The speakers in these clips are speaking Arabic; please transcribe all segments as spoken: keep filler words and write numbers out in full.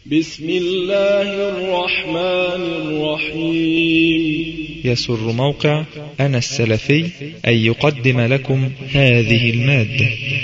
بسم الله الرحمن الرحيم. يسر موقع أنا السلفي أن يقدم لكم هذه المادة.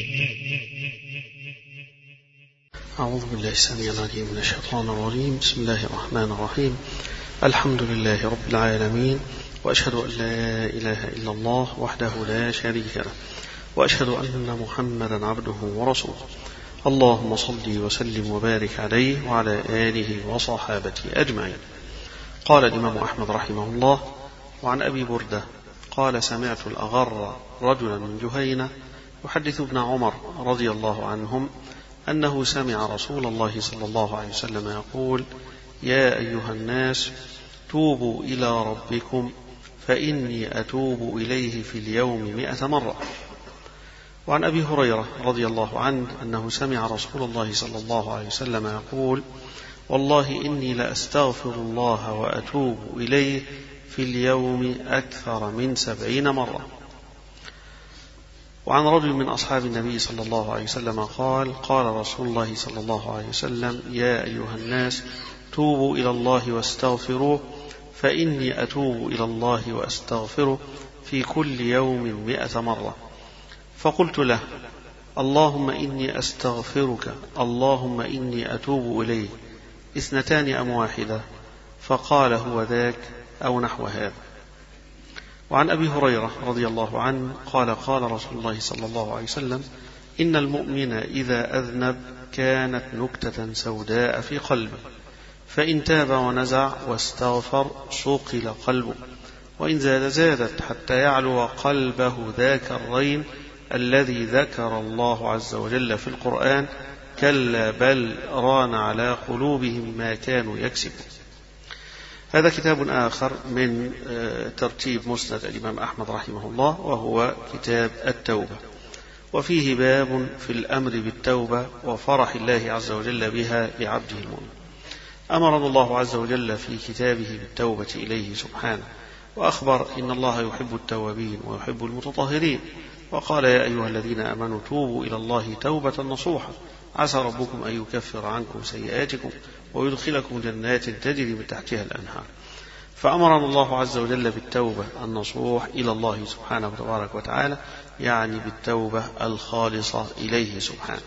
أعوذ بالله السميع العليم من الشيطان الرجيم. بسم الله الرحمن الرحيم. الحمد لله رب العالمين، وأشهد أن لا إله إلا الله وحده لا شريك له، وأشهد أن محمدا عبده ورسوله. اللهم صل وسلم وبارك عليه وعلى آله وصحابته أجمعين. قال الإمام أحمد رحمه الله: وعن أبي بردة قال: سمعت الأغر رجلا من جهينة يحدث ابن عمر رضي الله عنهم أنه سمع رسول الله صلى الله عليه وسلم يقول: يا أيها الناس توبوا إلى ربكم فإني أتوب إليه في اليوم مئة مرة. وعن أبي هريرة رضي الله عنه أنه سمع رسول الله صلى الله عليه وسلم يقول: والله إني لأستغفر الله وأتوب إليه في اليوم أكثر من سبعين مرة. وعن رجل من أصحاب النبي صلى الله عليه وسلم قال: قال رسول الله صلى الله عليه وسلم: يا أيها الناس توبوا إلى الله واستغفروه فإني أتوب إلى الله وأستغفره في كل يوم مئة مرة. فقلت له: اللهم إني أستغفرك، اللهم إني أتوب إليه، اثنتان أم واحدة؟ فقال: هو ذاك أو نحو هذا. وعن أبي هريرة رضي الله عنه قال: قال رسول الله صلى الله عليه وسلم: إن المؤمن إذا أذنب كانت نكتة سوداء في قلبه، فإن تاب ونزع واستغفر صقل قلبه، وإن زاد زادت حتى يعلو قلبه ذاك الرين الذي ذكر الله عز وجل في القرآن: كلا بل ران على قلوبهم ما كانوا يكسبون. هذا كتاب آخر من ترتيب مسند الإمام أحمد رحمه الله، وهو كتاب التوبة، وفيه باب في الأمر بالتوبة وفرح الله عز وجل بها لعبده المؤمن. أمرنا الله عز وجل في كتابه بالتوبة إليه سبحانه، وأخبر إن الله يحب التوابين ويحب المتطهرين، وقال: يا أيها الذين آمنوا توبوا إلى الله توبة نصوحا عسى ربكم أن يكفر عنكم سيئاتكم ويدخلكم جنات تجري من تحتها الأنهار. فأمرنا الله عز وجل بالتوبة النصوح إلى الله سبحانه وتبارك وتعالى، يعني بالتوبة الخالصة إليه سبحانه.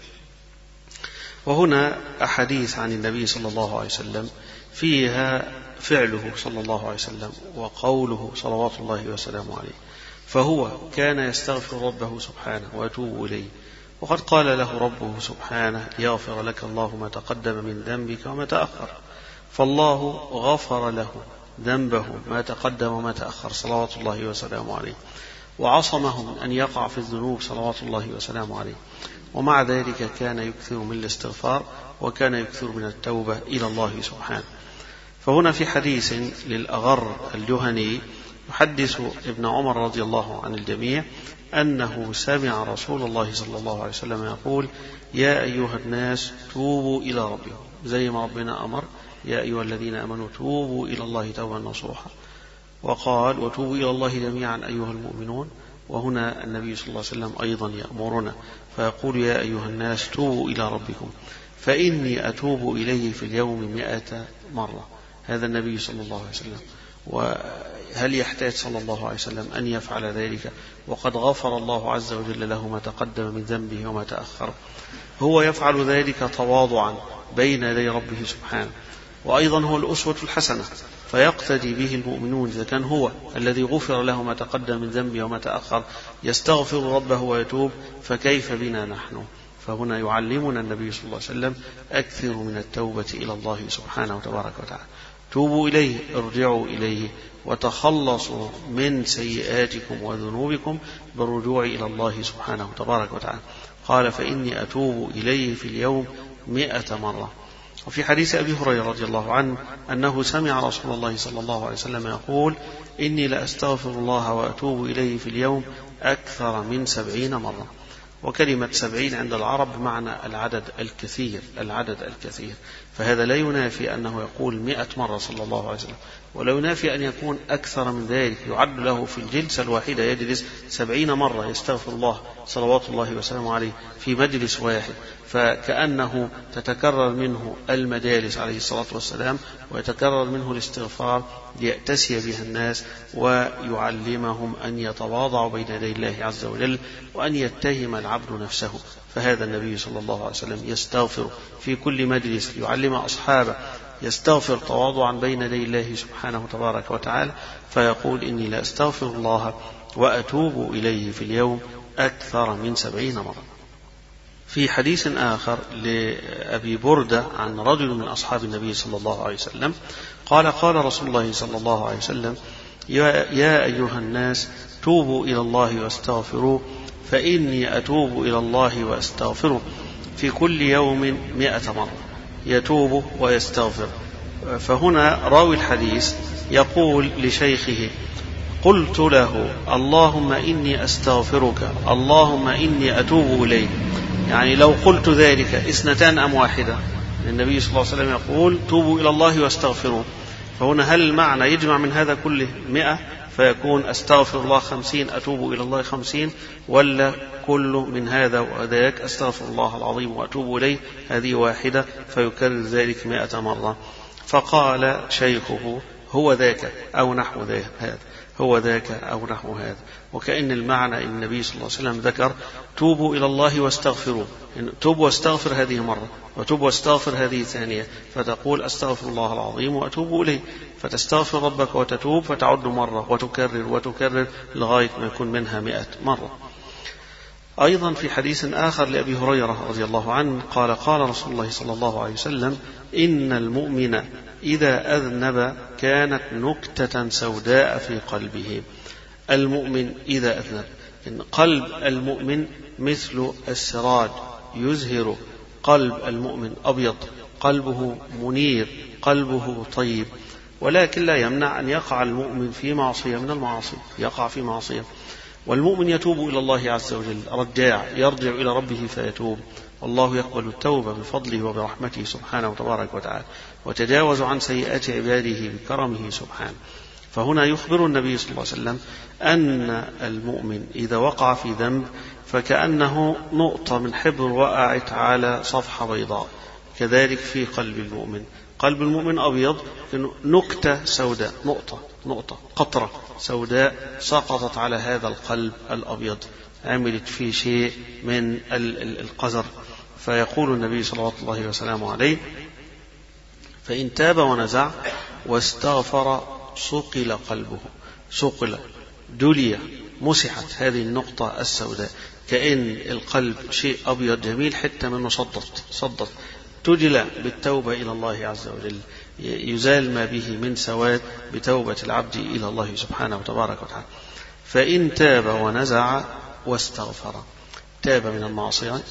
وهنا أحاديث عن النبي صلى الله عليه وسلم فيها فعله صلى الله عليه وسلم وقوله صلوات الله وسلامه عليه، فهو كان يستغفر ربه سبحانه ويتوب إليه، وقد قال له ربه سبحانه: ليغفر لك الله ما تقدم من ذنبك وما تأخر. فالله غفر له ذنبه ما تقدم وما تأخر صلوات الله وسلامه عليه، وعصمه من أن يقع في الذنوب صلوات الله وسلامه عليه، ومع ذلك كان يكثر من الاستغفار وكان يكثر من التوبة إلى الله سبحانه. فهنا في حديث للأغر الجهني يحدث ابن عمر رضي الله عن الجميع أنه سمع رسول الله صلى الله عليه وسلم يقول: يا أيها الناس توبوا إلى ربكم، زي ما ربنا أمر: يا أيها الذين آمنوا توبوا إلى الله توبة نصوحا، وقال: وتوبوا إلى الله جميعا أيها المؤمنون. وهنا النبي صلى الله عليه وسلم أيضا يأمرنا فيقول: يا أيها الناس توبوا إلى ربكم فإني أتوب إليه في اليوم مئة مرة. هذا النبي صلى الله عليه وسلم، وهل يحتاج صلى الله عليه وسلم أن يفعل ذلك وقد غفر الله عز وجل له ما تقدم من ذنبه وما تأخر؟ هو يفعل ذلك تواضعا بين يدي ربه سبحانه، وأيضا هو الأسوة الحسنة، فيقتدي به المؤمنون. إذا كان هو الذي غفر له ما تقدم من ذنبه وما تأخر يستغفر ربه ويتوب، فكيف بنا نحن؟ فهنا يعلمنا النبي صلى الله عليه وسلم: أكثر من التوبة إلى الله سبحانه وتبارك وتعالى، توبوا إليه، ارجعوا إليه، وتخلصوا من سيئاتكم وذنوبكم بالرجوع إلى الله سبحانه وتبارك وتعالى. قال: فإني أتوب إليه في اليوم مئة مرة. وفي حديث أبي هريرة رضي الله عنه أنه سمع رسول الله صلى الله عليه وسلم يقول: إني لأستغفر الله وأتوب إليه في اليوم أكثر من سبعين مرة. وكلمة سبعين عند العرب بمعنى العدد الكثير، العدد الكثير، فهذا لا ينافي أنه يقول مئة مرة صلى الله عليه وسلم، ولا ينافي أن يكون أكثر من ذلك، يعد له في الجلسة الواحدة يجلس سبعين مرة يستغفر الله صلوات الله وسلامه عليه في مجلس واحد، فكأنه تتكرر منه المجالس عليه الصلاة والسلام، ويتكرر منه الاستغفار ليأتسي بها الناس ويعلمهم أن يتواضعوا بين يدي الله عز وجل، وأن يتهم العبد نفسه. فهذا النبي صلى الله عليه وسلم يستغفر في كل مجلس، يعلم أصحابه يستغفر تواضعا بين يدي الله سبحانه تبارك وتعالى، فيقول إني لا أستغفر الله وأتوب إليه في اليوم أكثر من سبعين مرة. في حديث آخر لأبي بردة عن رجل من أصحاب النبي صلى الله عليه وسلم قال قال رسول الله صلى الله عليه وسلم يا أيها الناس توبوا إلى الله واستغفروه فإني أتوب إلى الله وأستغفره في كل يوم مئة مرة، يتوب ويستغفر. فهنا راوي الحديث يقول لشيخه قلت له اللهم إني أستغفرك اللهم إني أتوب إليك، يعني لو قلت ذلك اثنتان أم واحدة؟ النبي صلى الله عليه وسلم يقول توبوا إلى الله واستغفروه، فهنا هل المعنى يجمع من هذا كله مئة فيكون أستغفر الله خمسين أتوب إلى الله خمسين، ولا كل من هذا وذاك أستغفر الله العظيم وأتوب إليه هذه واحدة فيكرر ذلك مئة مرة؟ فقال شيخه هو ذاك أو نحو هذا، هو ذاك أو نحو هذا. وكأن المعنى إن النبي صلى الله عليه وسلم ذكر توبوا إلى الله واستغفروا، توب واستغفر هذه مرة، وتوب واستغفر هذه ثانية، فتقول أستغفر الله العظيم وأتوب إليه، فتستغفر ربك وتتوب فتعد مرة وتكرر وتكرر لغاية ما يكون منها مئة مرة. أيضا في حديث آخر لأبي هريرة رضي الله عنه قال قال رسول الله صلى الله عليه وسلم إن المؤمن إذا أذنب كانت نكتة سوداء في قلبه. المؤمن إذا أذنب، إن قلب المؤمن مثل السراج يزهر، قلب المؤمن أبيض، قلبه منير، قلبه طيب، ولكن لا يمنع أن يقع المؤمن في معصية من المعاصي، يقع في معصية، والمؤمن يتوب إلى الله عز وجل رجاع، يرجع إلى ربه فيتوب، والله يقبل التوبة بفضله وبرحمته سبحانه وتبارك وتعالى، وتجاوز عن سيئات عباده بكرمه سبحانه. فهنا يخبر النبي صلى الله عليه وسلم أن المؤمن إذا وقع في ذنب فكأنه نقطة من حبر وقعت على صفحة بيضاء، كذلك في قلب المؤمن، قلب المؤمن أبيض، نكتة سوداء، نقطة نقطة قطرة سوداء سقطت على هذا القلب الأبيض، عملت فيه شيء من القذر. فيقول النبي صلى الله عليه وسلم عليه فإن تاب ونزع واستغفر صقل قلبه، صقل دلية مسحت هذه النقطة السوداء، كأن القلب شيء أبيض جميل حتى منه صدت صدت تجلى بالتوبة إلى الله عز وجل، يزال ما به من سواد بتوبة العبد إلى الله سبحانه وتبارك وتعالى. فإن تاب ونزع واستغفر، تاب من المعصية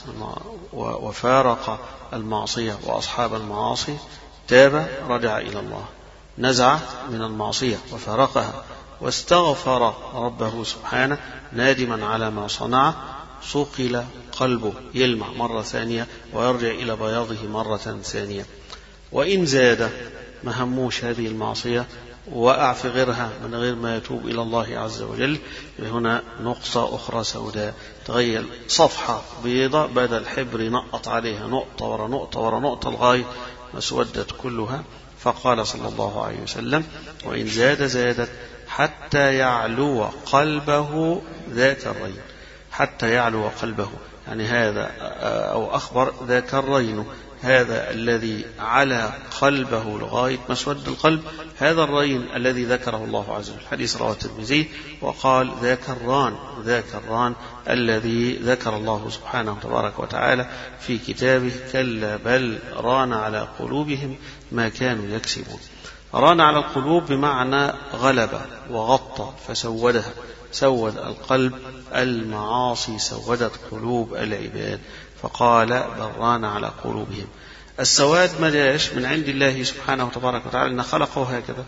وفارق المعصية وأصحاب المعاصي، تاب رجع إلى الله، نزع من المعصية وفارقها، واستغفر ربه سبحانه نادما على ما صنع، صقل قلبه، يلمع مرة ثانية ويرجع إلى بياضه مرة ثانية. وإن زاد ما هموش هذه المعصية وقع في غيرها من غير ما يتوب إلى الله عز وجل، هنا نقطة أخرى سوداء، تغير صفحة بيضاء بدل حبر نقط عليها نقطة ورا نقطة ورا نقطة لغاية ما سودت كلها. فقال صلى الله عليه وسلم وإن زاد زادت حتى يعلو قلبه ذاك الرين، حتى يعلو قلبه، يعني هذا أو أخبر ذاك الرين، هذا الذي على قلبه لغاية مسود القلب، هذا الرين الذي ذكره الله عز وجل. حديث رواه الترمذي وقال ذاك الران، ذاك الران الذي ذكر الله سبحانه وتبارك وتعالى في كتابه كلا بل ران على قلوبهم ما كانوا يكسبون. ران على القلوب بمعنى غلب وغطى فسودها، سود القلب المعاصي، سودت قلوب العباد، فقال بل ران على قلوبهم. السواد ما جاءش من عند الله سبحانه وتبارك وتعالى، إن خلقه هكذا،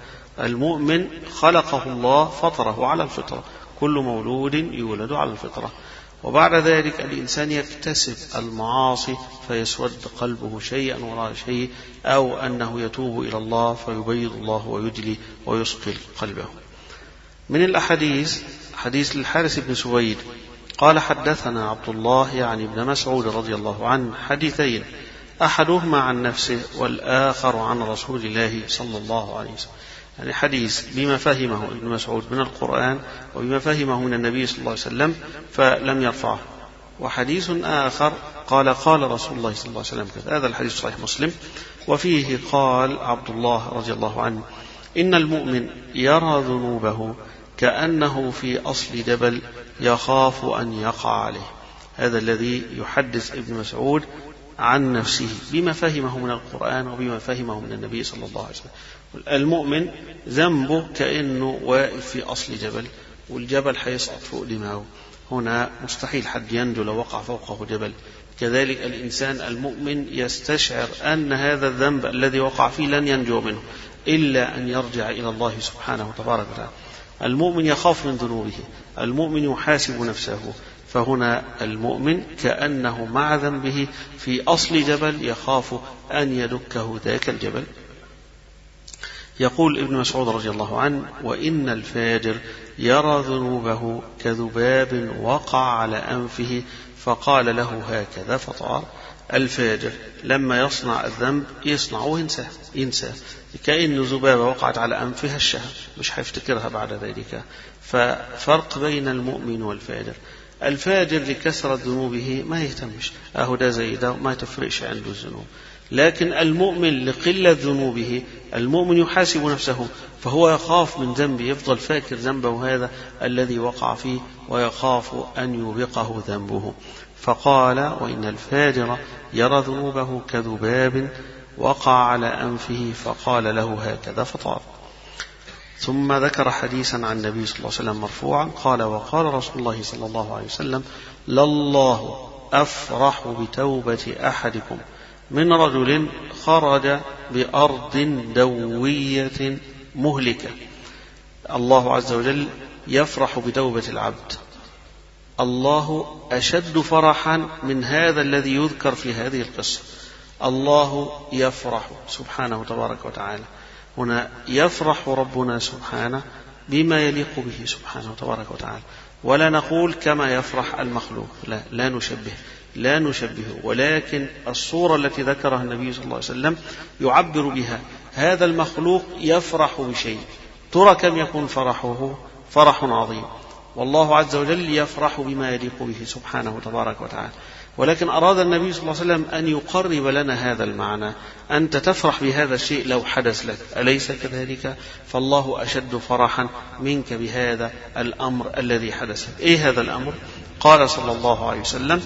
المؤمن خلقه الله فطره على الفطرة، كل مولود يولد على الفطرة، وبعد ذلك الإنسان يكتسب المعاصي فيسود قلبه شيئا وراء شيء، أو أنه يتوب إلى الله فيبيض الله ويدلي ويصقل قلبه. من الأحاديث حديث الحارث بن سويد قال حدثنا عبد الله يعني ابن مسعود رضي الله عنه حديثين، أحدهما عن نفسه والآخر عن رسول الله صلى الله عليه وسلم، يعني حديث بما فهمه ابن مسعود من القرآن وبما فهمه من النبي صلى الله عليه وسلم فلم يرفعه، وحديث آخر قال قال رسول الله صلى الله عليه وسلم كذا. هذا الحديث صحيح مسلم، وفيه قال عبد الله رضي الله عنه إن المؤمن يرى ذنوبه كأنه في أصل جبل يخاف أن يقع عليه. هذا الذي يحدث ابن مسعود عن نفسه بما فهمه من القرآن وبما فهمه من النبي صلى الله عليه وسلم. المؤمن ذنبه كأنه واقف في أصل جبل، والجبل حيسقط فوق دماغه، هنا مستحيل حد ينجو لو وقع فوقه جبل. كذلك الإنسان المؤمن يستشعر أن هذا الذنب الذي وقع فيه لن ينجو منه إلا أن يرجع إلى الله سبحانه وتبارك وتعالى. المؤمن يخاف من ذنوبه، المؤمن يحاسب نفسه، فهنا المؤمن كأنه مع ذنبه في أصل جبل يخاف أن يدكه ذاك الجبل. يقول ابن مسعود رضي الله عنه وإن الفاجر يرى ذنوبه كذباب وقع على أنفه فقال له هكذا فطار. الفاجر لما يصنع الذنب يصنعه وينساه ينساه كأن ذبابة وقعت على أنفها الشهر مش هيفتكرها بعد ذلك. ففرق بين المؤمن والفاجر، الفاجر لكثرة ذنوبه ما يهتمش، أهو ده زي ده ما تفرقش عنده الذنوب، لكن المؤمن لقلة ذنوبه المؤمن يحاسب نفسه فهو يخاف من ذنبه، يفضل فاكر ذنبه هذا الذي وقع فيه ويخاف أن يوبقه ذنبه. فقال وإن الفاجر يرى ذنوبه كذباب وقع على أنفه فقال له هكذا فطار. ثم ذكر حديثا عن النبي صلى الله عليه وسلم مرفوعا قال وقال رسول الله صلى الله عليه وسلم لله أفرح بتوبة أحدكم من رجل خرج بأرض دوية مهلكة. الله عز وجل يفرح بتوبة العبد، الله أشد فرحا من هذا الذي يذكر في هذه القصة. الله يفرح سبحانه تبارك وتعالى، هنا يفرح ربنا سبحانه بما يليق به سبحانه تبارك وتعالى، ولا نقول كما يفرح المخلوق، لا, لا نشبه لا نشبهه، ولكن الصورة التي ذكرها النبي صلى الله عليه وسلم يعبر بها هذا المخلوق يفرح بشيء، ترى كم يكون فرحه فرح عظيم، والله عز وجل يفرح بما يليق به سبحانه تبارك وتعالى. ولكن أراد النبي صلى الله عليه وسلم أن يقرب لنا هذا المعنى، أنت تفرح بهذا الشيء لو حدث لك، أليس كذلك؟ فالله أشد فرحا منك بهذا الأمر الذي حدث. إيه هذا الأمر؟ قال صلى الله عليه وسلم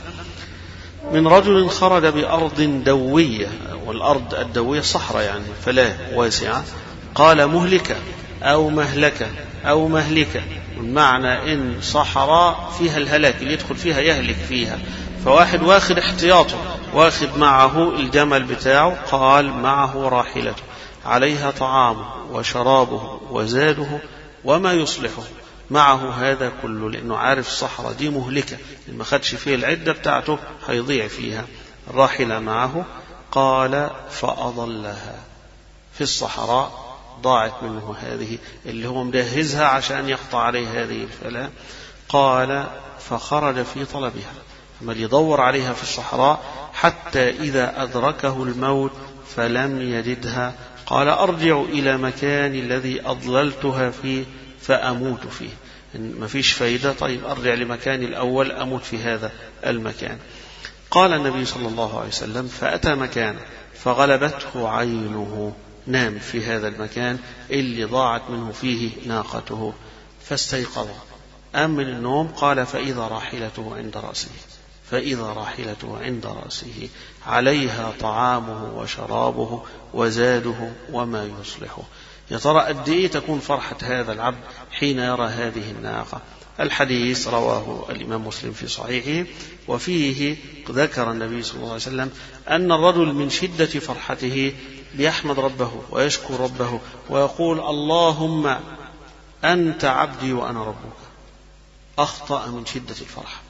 من رجل خرج بأرض دوية، والأرض الدوية صحراء يعني فلا واسعة، قال مهلكة أو مهلكة أو مهلكة، المعنى إن صحراء فيها الهلاك، اللي يدخل فيها يهلك فيها، فواحد واخد احتياطه، واخد معه الجمل بتاعه، قال معه راحلته عليها طعامه وشرابه وزاده وما يصلحه، معه هذا كله، لأنه عارف الصحراء دي مهلكة، ما خدش فيه العدة بتاعته هيضيع فيها، الراحلة معه. قال فأضلها في الصحراء، ضاعت منه هذه اللي هو مجهزها عشان يقطع عليه هذه الفلاة. قال فخرج في طلبها، عمل يدور عليها في الصحراء حتى إذا أدركه الموت فلم يجدها، قال أرجع إلى مكان الذي أضللتها فيه فأموت فيه، ما فيش فايدة، طيب أرجع لمكان الأول أموت في هذا المكان. قال النبي صلى الله عليه وسلم فأتى مكان فغلبته عينه، نام في هذا المكان اللي ضاعت منه فيه ناقته، فاستيقظ أم من النوم، قال فإذا راحلته عند رأسه، فإذا راحلته عند رأسه عليها طعامه وشرابه وزاده وما يصلحه. يا ترى قد إيه تكون فرحة هذا العبد حين يرى هذه الناقة. الحديث رواه الإمام مسلم في صحيحه، وفيه ذكر النبي صلى الله عليه وسلم أن الرجل من شدة فرحته بيحمد ربه ويشكر ربه ويقول اللهم أنت عبدي وأنا ربك، أخطأ من شدة الفرح،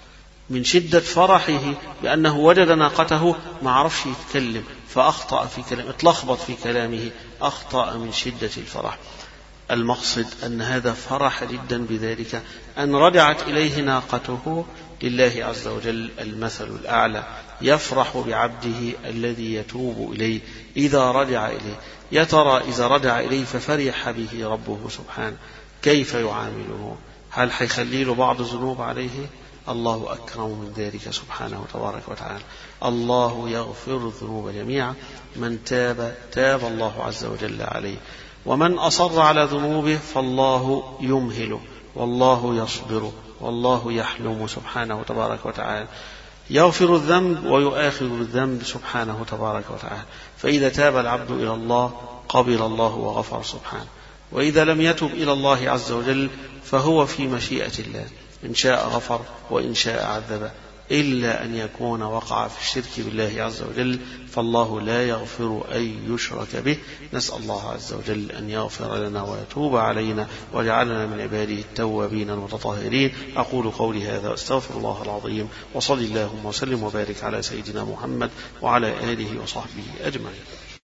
من شدة فرحه بأنه وجد ناقته ما عرفش يتكلم فأخطأ في كلامه، اتلخبط في كلامه، أخطأ من شدة الفرح. المقصد أن هذا فرح جدا بذلك أن رجعت إليه ناقته. لله عز وجل المثل الأعلى، يفرح بعبده الذي يتوب إليه إذا رجع إليه. يا ترى إذا رجع إليه ففرح به ربه سبحانه كيف يعامله؟ هل حيخلي له بعض الذنوب عليه؟ الله أكرم من ذلك سبحانه تبارك وتعالى. الله يغفر الذنوب جميعا، من تاب تاب الله عز وجل عليه، ومن أصر على ذنوبه فالله يمهله والله يصبر والله يحلم سبحانه تبارك وتعالى. يغفر الذنب ويؤاخذ الذنب سبحانه تبارك وتعالى. فإذا تاب العبد إلى الله قبل الله وغفر سبحانه، وإذا لم يتب إلى الله عز وجل فهو في مشيئة الله، إن شاء غفر وإن شاء عذب، إلا أن يكون وقع في الشرك بالله عز وجل، فالله لا يغفر أن يشرك به. نسأل الله عز وجل أن يغفر لنا ويتوب علينا وجعلنا من عباده التوابين المتطهرين. أقول قولي هذا واستغفر الله العظيم، وصل اللهم وسلم وبارك على سيدنا محمد وعلى آله وصحبه أجمعين.